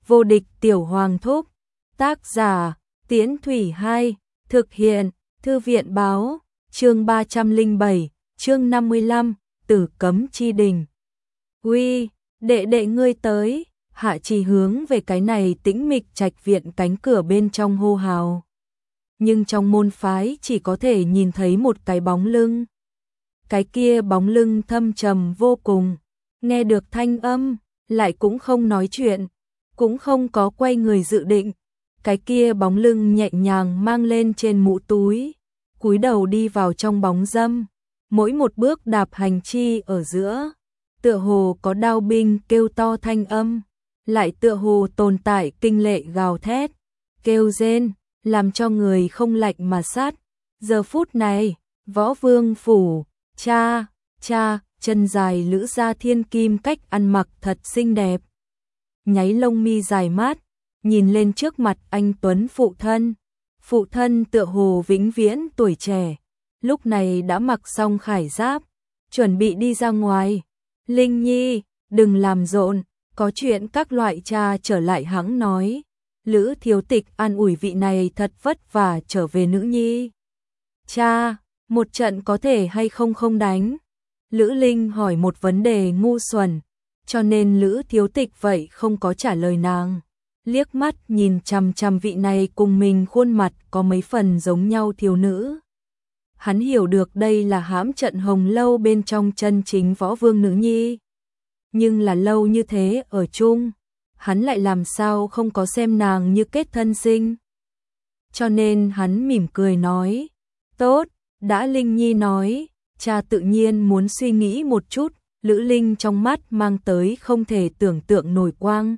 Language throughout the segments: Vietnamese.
vô địch tiểu hoàng thúc. Tác giả, Tiễn Thủy 2, thực hiện, Thư viện báo, chương 307, chương 55, Tử Cấm Chi Đình. Uy, đệ đệ ngươi tới, Hạ Trì hướng về cái này tĩnh mịch trạch viện cánh cửa bên trong hô hào. Nhưng trong môn phái chỉ có thể nhìn thấy một cái bóng lưng. Cái kia bóng lưng thâm trầm vô cùng, nghe được thanh âm, lại cũng không nói chuyện, cũng không có quay người dự định. Cái kia bóng lưng nhẹ nhàng mang lên trên mũ túi, cúi đầu đi vào trong bóng râm, mỗi một bước đạp hành chi ở giữa, tựa hồ có đao binh kêu to thanh âm, lại tựa hồ tồn tại kinh lệ gào thét, kêu rên, làm cho người không lạnh mà sát. Giờ phút này, Võ Vương phủ, cha, chân dài lữ gia thiên kim cách ăn mặc thật xinh đẹp. Nháy lông mi dài mát, nhìn lên trước mặt anh tuấn phụ thân tựa hồ vĩnh viễn tuổi trẻ, lúc này đã mặc xong khải giáp, chuẩn bị đi ra ngoài. Linh Nhi, đừng làm rộn, có chuyện các loại cha trở lại hắng nói. Lữ thiếu tịch an ủi vị này thật vất vả trở về nữ nhi. Cha, một trận có thể hay không đánh? Lữ Linh hỏi một vấn đề ngu xuẩn, cho nên Lữ thiếu tịch vậy không có trả lời nàng. Liếc mắt nhìn chằm chằm vị này cùng mình khuôn mặt có mấy phần giống nhau thiếu nữ. Hắn hiểu được đây là hãm trận hồng lâu bên trong chân chính võ vương nữ nhi. Nhưng là lâu như thế ở chung, hắn lại làm sao không có xem nàng như kết thân sinh. Cho nên hắn mỉm cười nói, tốt, đã Linh Nhi nói, cha tự nhiên muốn suy nghĩ một chút. Lữ Linh trong mắt mang tới không thể tưởng tượng nổi quang.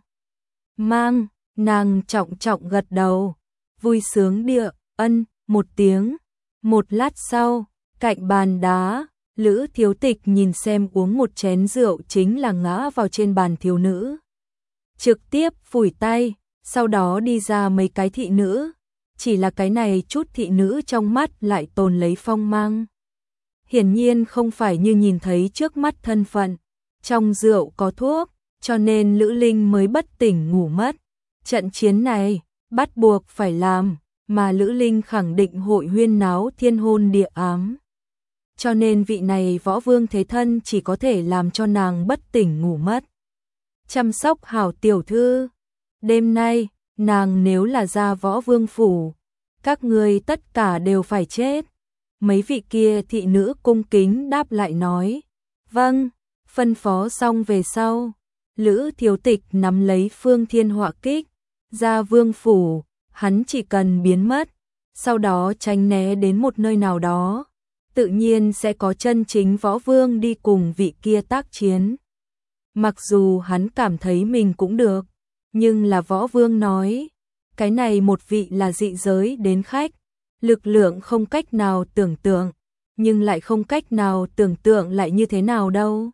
Nàng trọng gật đầu, vui sướng địa, ân, một tiếng. Một lát sau, cạnh bàn đá, Lữ thiếu tịch nhìn xem uống một chén rượu chính là ngã vào trên bàn thiếu nữ. Trực tiếp phủi tay, sau đó đi ra mấy cái thị nữ. Chỉ là cái này chút thị nữ trong mắt lại tồn lấy phong mang. Hiển nhiên không phải như nhìn thấy trước mắt thân phận. Trong rượu có thuốc, cho nên Lữ Linh mới bất tỉnh ngủ mất. Trận chiến này, bắt buộc phải làm, mà Lữ Linh khẳng định hội huyên náo thiên hôn địa ám. Cho nên vị này võ vương thế thân chỉ có thể làm cho nàng bất tỉnh ngủ mất. Chăm sóc hảo tiểu thư. Đêm nay, nàng nếu là ra võ vương phủ, các người tất cả đều phải chết. Mấy vị kia thị nữ cung kính đáp lại nói, vâng, phân phó xong về sau. Lữ thiếu tịch nắm lấy phương thiên họa kích, ra vương phủ, hắn chỉ cần biến mất, sau đó tránh né đến một nơi nào đó, tự nhiên sẽ có chân chính võ vương đi cùng vị kia tác chiến. Mặc dù hắn cảm thấy mình cũng được, nhưng là võ vương nói, cái này một vị là dị giới đến khách, lực lượng không cách nào tưởng tượng, nhưng lại không cách nào tưởng tượng lại như thế nào đâu.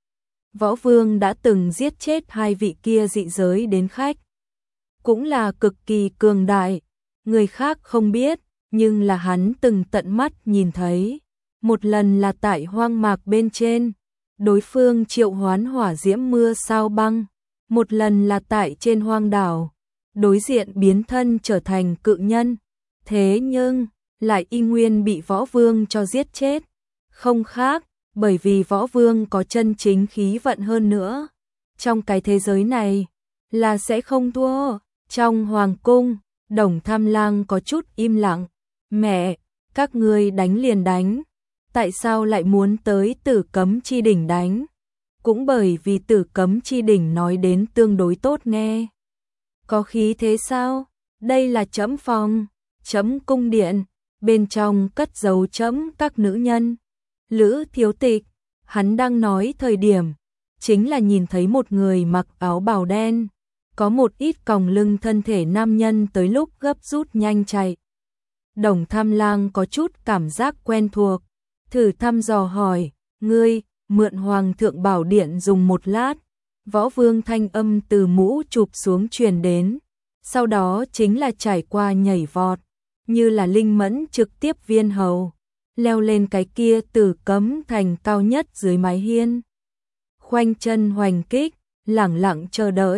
Võ vương đã từng giết chết hai vị kia dị giới đến khách, cũng là cực kỳ cường đại, người khác không biết, nhưng là hắn từng tận mắt nhìn thấy. Một lần là tại hoang mạc bên trên, đối phương triệu hoán hỏa diễm mưa sao băng, một lần là tại trên hoang đảo, đối diện biến thân trở thành cự nhân, thế nhưng lại y nguyên bị võ vương cho giết chết. Không khác, bởi vì võ vương có chân chính khí vận hơn nữa. Trong cái thế giới này, là sẽ không thua. Trong hoàng cung, Đồng Tham Lang có chút im lặng. Mẹ, các ngươi đánh liền đánh. Tại sao lại muốn tới Tử Cấm Chi Đỉnh đánh? Cũng bởi vì Tử Cấm Chi Đỉnh nói đến tương đối tốt nghe. Có khí thế sao? Đây là trẫm phòng, trẫm cung điện, bên trong cất giấu trẫm các nữ nhân. Lữ thiếu tịch, hắn đang nói thời điểm, chính là nhìn thấy một người mặc áo bào đen, có một ít còng lưng thân thể nam nhân tới lúc gấp rút nhanh chạy. Đồng Tham Lang có chút cảm giác quen thuộc, thử thăm dò hỏi, ngươi, mượn Hoàng thượng Bảo Điện dùng một lát. Võ vương thanh âm từ mũ chụp xuống truyền đến, sau đó chính là trải qua nhảy vọt, như là linh mẫn trực tiếp viên hầu, leo lên cái kia Tử Cấm thành cao nhất dưới mái hiên. Khoanh chân hoành kích, lẳng lặng chờ đợi,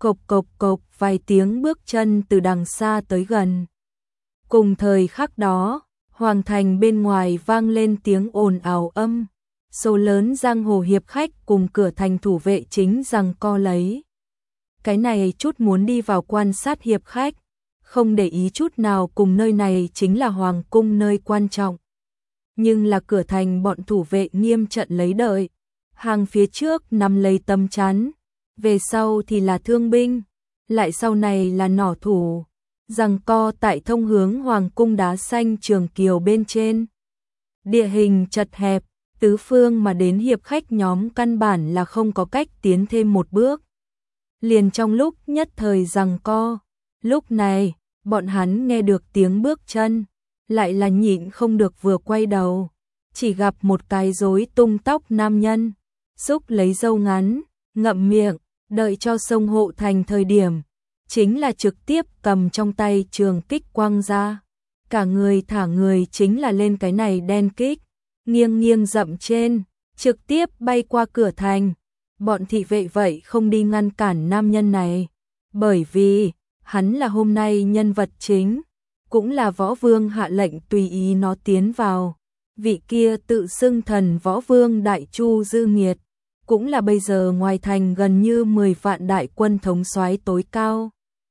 cộc cộc cộc vài tiếng bước chân từ đằng xa tới gần. Cùng thời khắc đó, hoàng thành bên ngoài vang lên tiếng ồn ào âm, số lớn giang hồ hiệp khách cùng cửa thành thủ vệ chính giằng co lấy. Cái này chút muốn đi vào quan sát hiệp khách, không để ý chút nào cùng nơi này chính là hoàng cung nơi quan trọng. Nhưng là cửa thành bọn thủ vệ nghiêm trận lấy đợi, hàng phía trước nằm lấy tấm chắn, về sau thì là thương binh, lại sau này là nỏ thủ, giằng co tại thông hướng hoàng cung đá xanh Trường Kiều bên trên. Địa hình chật hẹp, tứ phương mà đến hiệp khách nhóm căn bản là không có cách tiến thêm một bước. Liền trong lúc nhất thời giằng co, lúc này, bọn hắn nghe được tiếng bước chân, lại là nhịn không được vừa quay đầu, chỉ gặp một cái rối tung tóc nam nhân, xúc lấy râu ngắn, ngậm miệng, đợi cho sông hộ thành thời điểm, chính là trực tiếp cầm trong tay trường kích quăng ra. Cả người thả người chính là lên cái này đen kích, nghiêng nghiêng dậm trên, trực tiếp bay qua cửa thành. Bọn thị vệ vậy không đi ngăn cản nam nhân này, bởi vì hắn là hôm nay nhân vật chính, cũng là võ vương hạ lệnh tùy ý nó tiến vào. Vị kia tự xưng thần võ vương Đại Chu Dư Nghiệt, cũng là bây giờ ngoài thành gần như 10 vạn đại quân thống soái tối cao.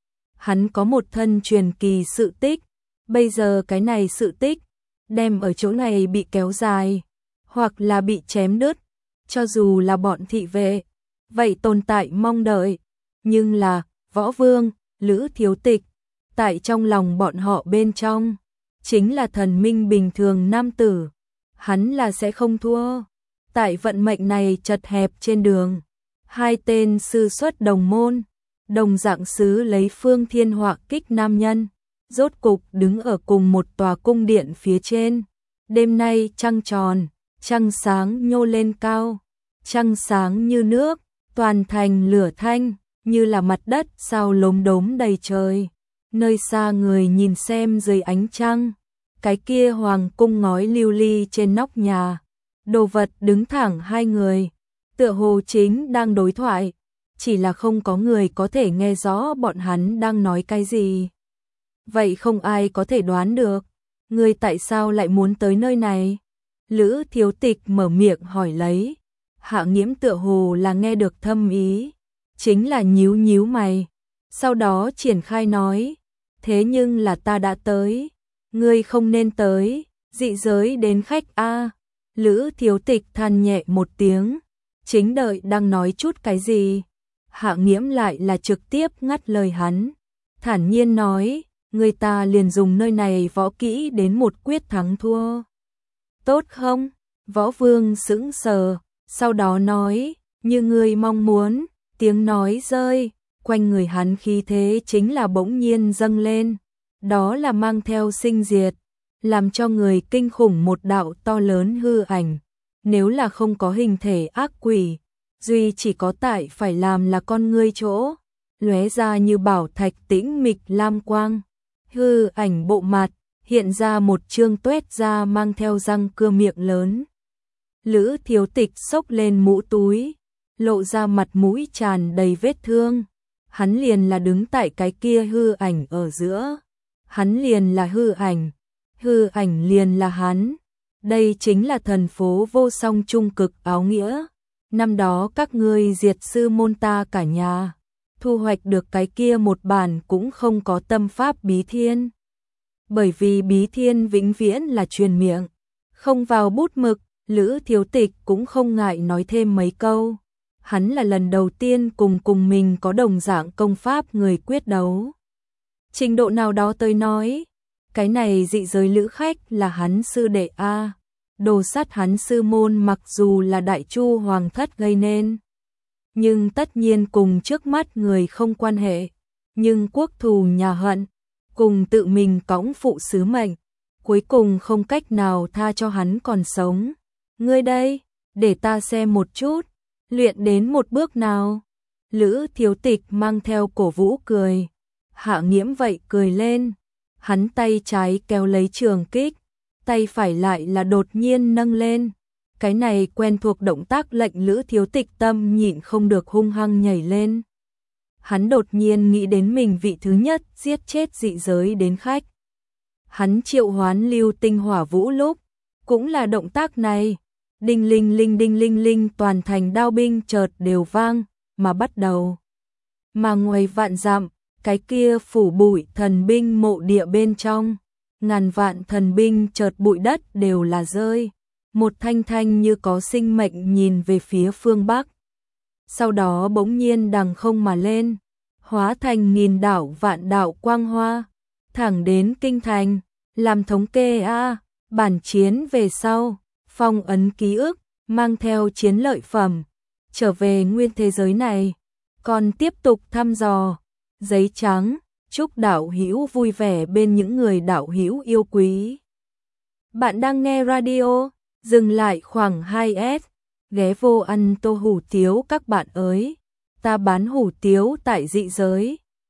Hắn có một thân truyền kỳ sự tích, bây giờ cái này sự tích, đem ở chỗ này bị kéo dài, hoặc là bị chém đứt, cho dù là bọn thị vệ, vậy tồn tại mong đợi, nhưng là, võ vương, Lữ Thiếu Tịch, tại trong lòng bọn họ bên trong, chính là thần minh bình thường nam tử, hắn là sẽ không thua. Tại vận mệnh này chật hẹp trên đường, hai tên sư xuất đồng môn, đồng dạng sứ lấy phương thiên họa kích nam nhân, rốt cục đứng ở cùng một tòa cung điện phía trên. Đêm nay trăng tròn, trăng sáng nhô lên cao, trăng sáng như nước, toàn thành lửa thanh, như là mặt đất sao lốm đốm đầy trời. Nơi xa người nhìn xem dưới ánh trăng, cái kia hoàng cung ngói lưu ly trên nóc nhà, đồ vật đứng thẳng hai người, tựa hồ chính đang đối thoại, chỉ là không có người có thể nghe rõ bọn hắn đang nói cái gì. Vậy không ai có thể đoán được, người tại sao lại muốn tới nơi này? Lữ Thiếu Tịch mở miệng hỏi lấy, Hạ Nghiễm tựa hồ là nghe được thâm ý, chính là nhíu nhíu mày, sau đó triển khai nói, thế nhưng là ta đã tới, ngươi không nên tới, dị giới đến khách a. Lữ Thiếu Tịch than nhẹ một tiếng, chính đợi đang nói chút cái gì, Hạ Nghiễm lại là trực tiếp ngắt lời hắn, thản nhiên nói, người ta liền dùng nơi này võ kỹ đến một quyết thắng thua. Tốt không? Võ Vương sững sờ, sau đó nói, như ngươi mong muốn, tiếng nói rơi, quanh người hắn khí thế chính là bỗng nhiên dâng lên, đó là mang theo sinh diệt, làm cho người kinh khủng một đạo to lớn hư ảnh, nếu là không có hình thể ác quỷ, duy chỉ có tại phải làm là con ngươi chỗ, lóe ra như bảo thạch tĩnh mịch lam quang, hư ảnh bộ mặt, hiện ra một trương tuét da mang theo răng cưa miệng lớn. Lữ Thiếu Tịch xốc lên mũ túi, lộ ra mặt mũi tràn đầy vết thương, hắn liền là đứng tại cái kia hư ảnh ở giữa, hắn liền là hư ảnh liền là hắn, đây chính là thần phố vô song trung cực áo nghĩa, năm đó các ngươi diệt sư môn ta cả nhà, thu hoạch được cái kia một bản cũng không có tâm pháp bí thiên. Bởi vì bí thiên vĩnh viễn là truyền miệng, không vào bút mực, Lữ Thiếu Tịch cũng không ngại nói thêm mấy câu. Hắn là lần đầu tiên cùng mình có đồng dạng công pháp người quyết đấu. Trình độ nào đó tôi nói, cái này dị giới lữ khách là hắn sư đệ A, đồ sát hắn sư môn mặc dù là Đại Chu Hoàng thất gây nên, nhưng tất nhiên cùng trước mắt người không quan hệ, nhưng quốc thù nhà hận, cùng tự mình cõng phụ sứ mệnh, cuối cùng không cách nào tha cho hắn còn sống. Ngươi đây, để ta xem một chút, luyện đến một bước nào. Lữ Thiếu Tịch mang theo cổ vũ cười, Hạ Nghiễm vậy cười lên, hắn tay trái kéo lấy trường kích, tay phải lại là đột nhiên nâng lên. Cái này quen thuộc động tác lệnh Lữ Thiếu Tịch tâm nhịn không được hung hăng nhảy lên. hắn đột nhiên nghĩ đến mình vị thứ nhất giết chết dị giới đến khách. Hắn triệu hoán lưu tinh hỏa vũ lúc, cũng là động tác này. Đinh linh linh đinh linh linh, toàn thành đao binh chợt đều vang, mà bắt đầu. Mà ngoài vạn dặm, cái kia phủ bụi thần binh mộ địa bên trong, ngàn vạn thần binh chợt bụi đất đều là rơi. Một thanh thanh như có sinh mệnh nhìn về phía phương Bắc. Sau đó bỗng nhiên đằng không mà lên, hóa thành nghìn đạo vạn đạo quang hoa, thẳng đến kinh thành, làm thống kê bản chiến về sau, phong ấn ký ức, mang theo chiến lợi phẩm, trở về nguyên thế giới này, còn tiếp tục thăm dò. Giấy trắng, chúc đạo hữu vui vẻ bên những người đạo hữu yêu quý. Bạn đang nghe radio, dừng lại khoảng 2S, ghé vô ăn tô hủ tiếu các bạn ơi. Ta bán hủ tiếu tại dị giới.